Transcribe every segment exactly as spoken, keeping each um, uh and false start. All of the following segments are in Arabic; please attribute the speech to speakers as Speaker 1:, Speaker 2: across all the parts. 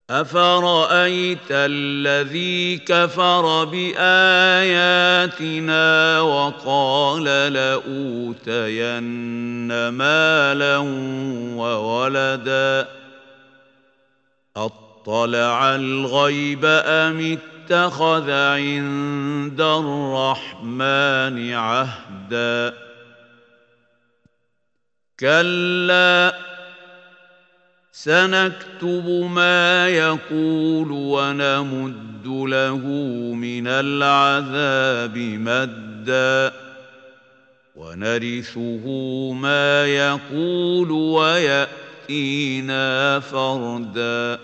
Speaker 1: أفرأيت الذي كفر بآياتنا وقال لأوتين مالا وولدا أطلع الغيب أم اتخذ عند الرحمن عهدا كلا سنكتب ما يقول ونمد له من العذاب مدا ونرثه ما يقول ويأتينا فردا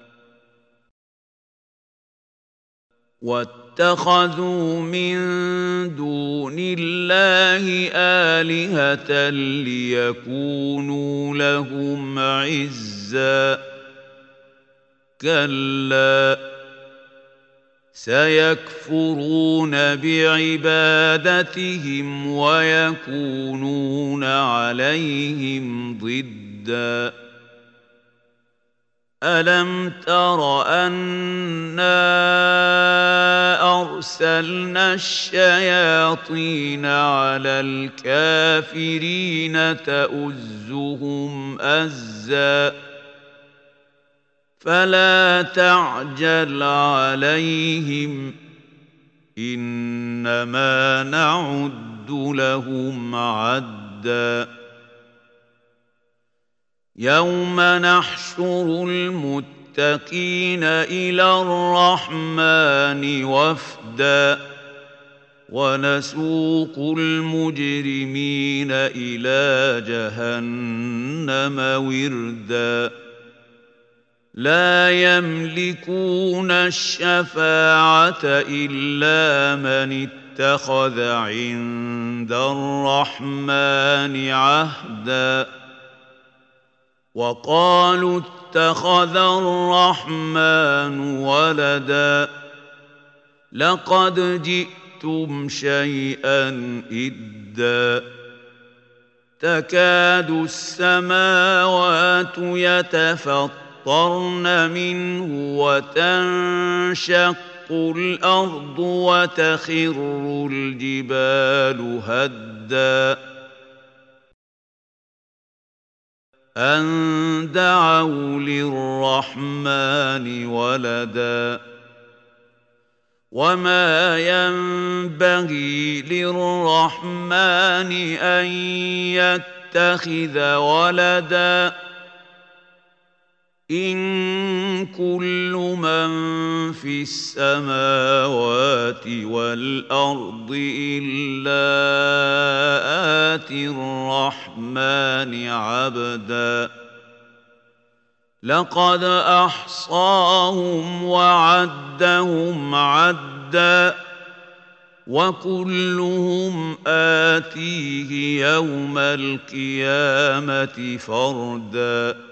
Speaker 1: واتخذوا من دون الله آلهة ليكونوا لهم عزا كلا سيكفرون بعبادتهم ويكونون عليهم ضدا ألم تر أنا أرسلنا الشياطين على الكافرين تؤزهم أزا فلا تعجل عليهم إنما نعد لهم عدا يوم نحشر المتقين إلى الرحمن وفدا ونسوق المجرمين إلى جهنم وردا لا يملكون الشفاعة إلا من اتخذ عند الرحمن عهدا وقالوا اتخذ الرحمن ولدا لقد جئتم شيئا إدا تكاد السماوات يتفطرن منه وتنشق الأرض وتخر الجبال هدا أن دعوا للرحمن ولدا وما ينبغي للرحمن أن يتخذ ولدا إن كل من في السماوات والأرض إلا آتي الرحمن عبدا لقد أحصاهم وعدهم عدا وكلهم آتيه يوم القيامة فردا